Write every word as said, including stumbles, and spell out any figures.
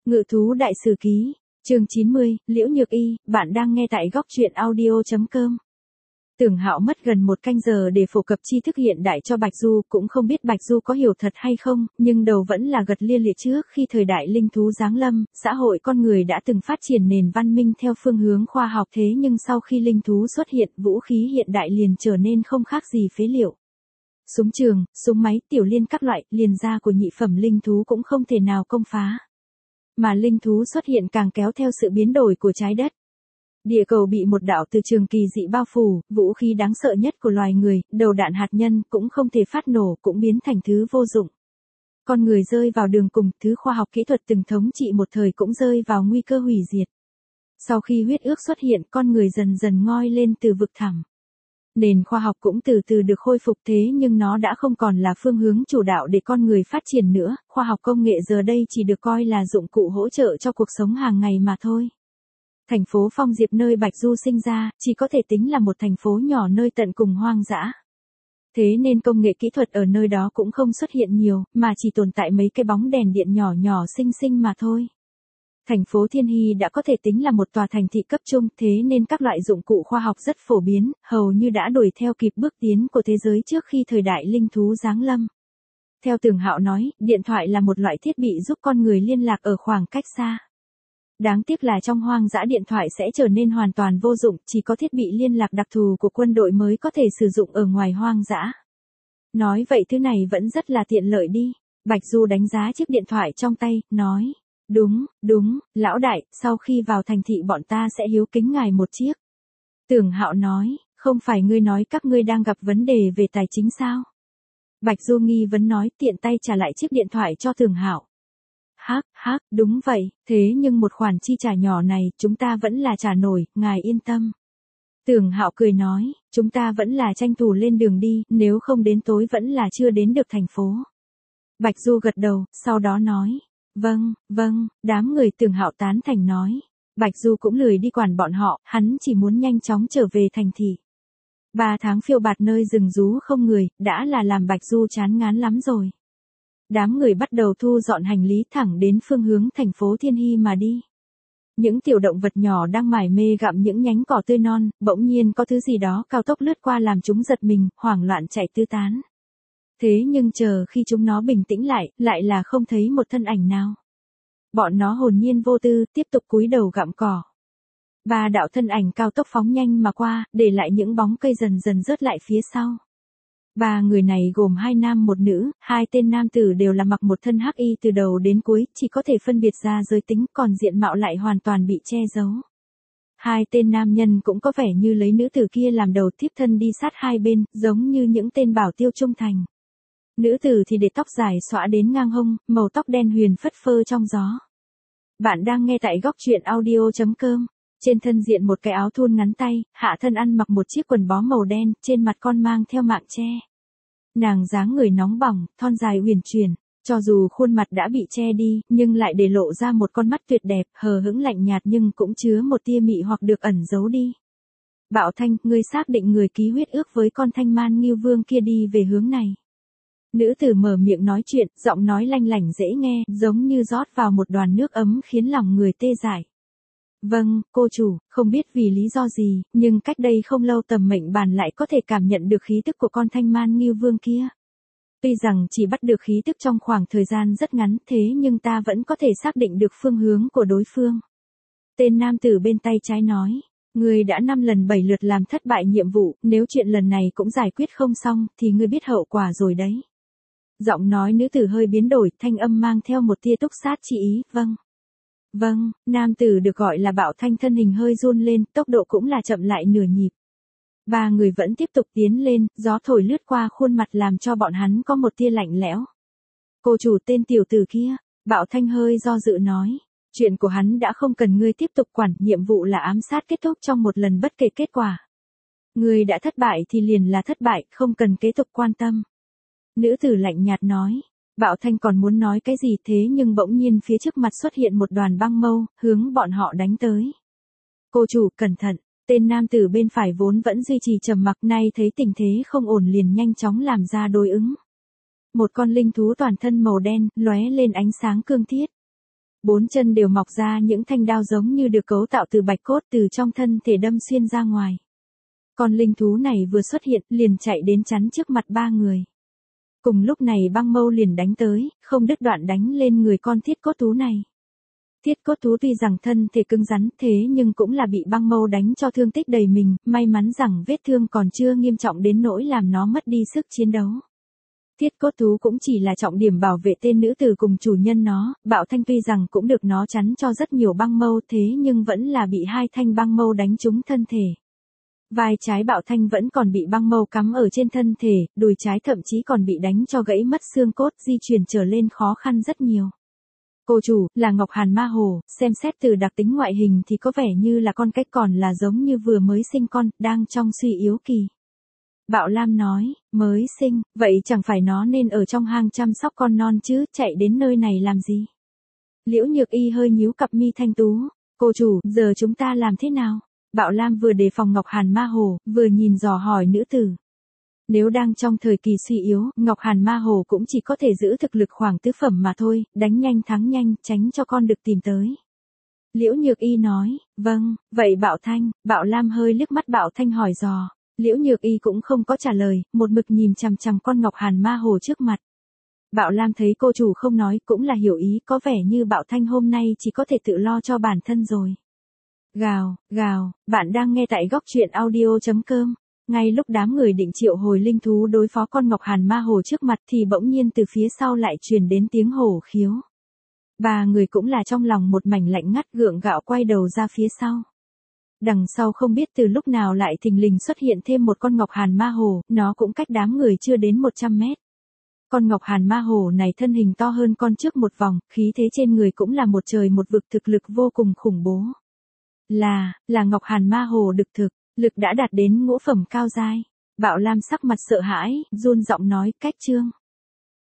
Ngự thú đại sử ký, chương chín mươi, Liễu Nhược Y, bạn đang nghe tại góc truyện audio chấm com. Tưởng Hạo mất gần một canh giờ để phổ cập tri thức hiện đại cho Bạch Du, cũng không biết Bạch Du có hiểu thật hay không, nhưng đầu vẫn là gật lia lịa trước khi thời đại linh thú giáng lâm, xã hội con người đã từng phát triển nền văn minh theo phương hướng khoa học, thế nhưng sau khi linh thú xuất hiện, vũ khí hiện đại liền trở nên không khác gì phế liệu. Súng trường, súng máy, tiểu liên các loại, liền ra của nhị phẩm linh thú cũng không thể nào công phá. Mà linh thú xuất hiện càng kéo theo sự biến đổi của trái đất. Địa cầu bị một đạo từ trường kỳ dị bao phủ, vũ khí đáng sợ nhất của loài người, đầu đạn hạt nhân cũng không thể phát nổ, cũng biến thành thứ vô dụng. Con người rơi vào đường cùng, thứ khoa học kỹ thuật từng thống trị một thời cũng rơi vào nguy cơ hủy diệt. Sau khi huyết ước xuất hiện, con người dần dần ngoi lên từ vực thẳm. Nền khoa học cũng từ từ được khôi phục, thế nhưng nó đã không còn là phương hướng chủ đạo để con người phát triển nữa, khoa học công nghệ giờ đây chỉ được coi là dụng cụ hỗ trợ cho cuộc sống hàng ngày mà thôi. Thành phố Phong Diệp nơi Bạch Du sinh ra, chỉ có thể tính là một thành phố nhỏ nơi tận cùng hoang dã. Thế nên công nghệ kỹ thuật ở nơi đó cũng không xuất hiện nhiều, mà chỉ tồn tại mấy cái bóng đèn điện nhỏ nhỏ xinh xinh mà thôi. Thành phố Thiên Hy đã có thể tính là một tòa thành thị cấp trung, thế nên các loại dụng cụ khoa học rất phổ biến, hầu như đã đuổi theo kịp bước tiến của thế giới trước khi thời đại linh thú giáng lâm. Theo Tưởng Hạo nói, điện thoại là một loại thiết bị giúp con người liên lạc ở khoảng cách xa. Đáng tiếc là trong hoang dã điện thoại sẽ trở nên hoàn toàn vô dụng, chỉ có thiết bị liên lạc đặc thù của quân đội mới có thể sử dụng ở ngoài hoang dã. Nói vậy thứ này vẫn rất là tiện lợi đi. Bạch Du đánh giá chiếc điện thoại trong tay, nói. Đúng, đúng, lão đại, sau khi vào thành thị bọn ta sẽ hiếu kính ngài một chiếc. Tưởng Hạo nói, không phải ngươi nói các ngươi đang gặp vấn đề về tài chính sao? Bạch Du nghi vấn nói, tiện tay trả lại chiếc điện thoại cho Tưởng Hạo. Hắc, hắc, đúng vậy, thế nhưng một khoản chi trả nhỏ này, chúng ta vẫn là trả nổi, ngài yên tâm. Tưởng Hạo cười nói, chúng ta vẫn là tranh thủ lên đường đi, nếu không đến tối vẫn là chưa đến được thành phố. Bạch Du gật đầu, sau đó nói. Vâng, vâng, đám người Tưởng Hạo tán thành nói. Bạch Du cũng lười đi quản bọn họ, hắn chỉ muốn nhanh chóng trở về thành thị. Ba tháng phiêu bạt nơi rừng rú không người, đã là làm Bạch Du chán ngán lắm rồi. Đám người bắt đầu thu dọn hành lý thẳng đến phương hướng thành phố Thiên Hy mà đi. Những tiểu động vật nhỏ đang mải mê gặm những nhánh cỏ tươi non, bỗng nhiên có thứ gì đó cao tốc lướt qua làm chúng giật mình, hoảng loạn chạy tứ tán. Thế nhưng chờ khi chúng nó bình tĩnh lại, lại là không thấy một thân ảnh nào. Bọn nó hồn nhiên vô tư, tiếp tục cúi đầu gặm cỏ. Ba đạo thân ảnh cao tốc phóng nhanh mà qua, để lại những bóng cây dần dần rớt lại phía sau. Ba người này gồm hai nam một nữ, hai tên nam tử đều là mặc một thân hắc y từ đầu đến cuối, chỉ có thể phân biệt ra giới tính, còn diện mạo lại hoàn toàn bị che giấu. Hai tên nam nhân cũng có vẻ như lấy nữ tử kia làm đầu, thiếp thân đi sát hai bên, giống như những tên bảo tiêu trung thành. Nữ tử thì để tóc dài xõa đến ngang hông, màu tóc đen huyền phất phơ trong gió. Bạn đang nghe tại góc truyện audio chấm com. Trên thân diện một cái áo thun ngắn tay, hạ thân ăn mặc một chiếc quần bó màu đen, trên mặt con mang theo mạng che. Nàng dáng người nóng bỏng, thon dài huyền chuyển, cho dù khuôn mặt đã bị che đi, nhưng lại để lộ ra một con mắt tuyệt đẹp, hờ hững lạnh nhạt nhưng cũng chứa một tia mị hoặc được ẩn giấu đi. Bảo Thanh, ngươi xác định người ký huyết ước với con Thanh Man Ngưu Vương kia đi về hướng này. Nữ tử mở miệng nói chuyện, giọng nói lanh lảnh dễ nghe, giống như rót vào một đoàn nước ấm khiến lòng người tê dại. Vâng, cô chủ, không biết vì lý do gì, nhưng cách đây không lâu Tầm Mệnh Bàn lại có thể cảm nhận được khí tức của con Thanh Man Ngưu Vương kia. Tuy rằng chỉ bắt được khí tức trong khoảng thời gian rất ngắn, thế nhưng ta vẫn có thể xác định được phương hướng của đối phương. Tên nam tử bên tay trái nói, ngươi đã năm lần bảy lượt làm thất bại nhiệm vụ, nếu chuyện lần này cũng giải quyết không xong, thì ngươi biết hậu quả rồi đấy. Giọng nói nữ tử hơi biến đổi, thanh âm mang theo một tia túc sát chi ý, vâng. Vâng, nam tử được gọi là Bảo Thanh thân hình hơi run lên, tốc độ cũng là chậm lại nửa nhịp. Ba người vẫn tiếp tục tiến lên, gió thổi lướt qua khuôn mặt làm cho bọn hắn có một tia lạnh lẽo. Cô chủ tên tiểu tử kia, Bảo Thanh hơi do dự nói. Chuyện của hắn đã không cần ngươi tiếp tục quản, nhiệm vụ là ám sát kết thúc trong một lần bất kể kết quả. Ngươi đã thất bại thì liền là thất bại, không cần kế tục quan tâm. Nữ tử lạnh nhạt nói. Bảo Thanh còn muốn nói cái gì thế nhưng bỗng nhiên phía trước mặt xuất hiện một đoàn băng mâu, hướng bọn họ đánh tới. Cô chủ, cẩn thận, tên nam tử bên phải vốn vẫn duy trì trầm mặc, nay thấy tình thế không ổn liền nhanh chóng làm ra đối ứng. Một con linh thú toàn thân màu đen, lóe lên ánh sáng cương thiết. Bốn chân đều mọc ra những thanh đao giống như được cấu tạo từ bạch cốt từ trong thân thể đâm xuyên ra ngoài. Con linh thú này vừa xuất hiện liền chạy đến chắn trước mặt ba người. Cùng lúc này băng mâu liền đánh tới, không đứt đoạn đánh lên người con thiết cốt thú này. Thiết cốt thú tuy rằng thân thể cứng rắn thế nhưng cũng là bị băng mâu đánh cho thương tích đầy mình, may mắn rằng vết thương còn chưa nghiêm trọng đến nỗi làm nó mất đi sức chiến đấu. Thiết cốt thú cũng chỉ là trọng điểm bảo vệ tên nữ tử cùng chủ nhân nó, Bạo Thanh tuy rằng cũng được nó chắn cho rất nhiều băng mâu thế nhưng vẫn là bị hai thanh băng mâu đánh trúng thân thể. Vai trái Bạo Thanh vẫn còn bị băng mâu cắm ở trên thân thể, đùi trái thậm chí còn bị đánh cho gãy mất xương cốt, di chuyển trở lên khó khăn rất nhiều. Cô chủ, là Ngọc Hàn Ma Hồ, xem xét từ đặc tính ngoại hình thì có vẻ như là con cách còn là giống như vừa mới sinh con, đang trong suy yếu kỳ. Bạo Lam nói, mới sinh, vậy chẳng phải nó nên ở trong hang chăm sóc con non chứ, chạy đến nơi này làm gì? Liễu Nhược Y hơi nhíu cặp mi thanh tú, cô chủ, giờ chúng ta làm thế nào? Bạo Lam vừa đề phòng Ngọc Hàn Ma Hồ, vừa nhìn dò hỏi nữ tử. Nếu đang trong thời kỳ suy yếu, Ngọc Hàn Ma Hồ cũng chỉ có thể giữ thực lực khoảng tứ phẩm mà thôi, đánh nhanh thắng nhanh, tránh cho con được tìm tới. Liễu Nhược Y nói, vâng, vậy Bạo Thanh, Bạo Lam hơi liếc mắt Bạo Thanh hỏi dò. Liễu Nhược Y cũng không có trả lời, một mực nhìn chằm chằm con Ngọc Hàn Ma Hồ trước mặt. Bạo Lam thấy cô chủ không nói cũng là hiểu ý, có vẻ như Bạo Thanh hôm nay chỉ có thể tự lo cho bản thân rồi. Gào, gào, bạn đang nghe tại góc truyện audio chấm com. Ngay lúc đám người định triệu hồi linh thú đối phó con Ngọc Hàn Ma Hồ trước mặt thì bỗng nhiên từ phía sau lại truyền đến tiếng hổ khiếu. Ba người cũng là trong lòng một mảnh lạnh ngắt gượng gạo quay đầu ra phía sau. Đằng sau không biết từ lúc nào lại thình lình xuất hiện thêm một con Ngọc Hàn Ma Hồ, nó cũng cách đám người chưa đến một trăm mét. Con Ngọc Hàn Ma Hồ này thân hình to hơn con trước một vòng, khí thế trên người cũng là một trời một vực, thực lực vô cùng khủng bố. Là, là Ngọc Hàn Ma Hồ đực thực, lực đã đạt đến ngũ phẩm cao giai. Bạo Lam sắc mặt sợ hãi, run giọng nói, cách trương.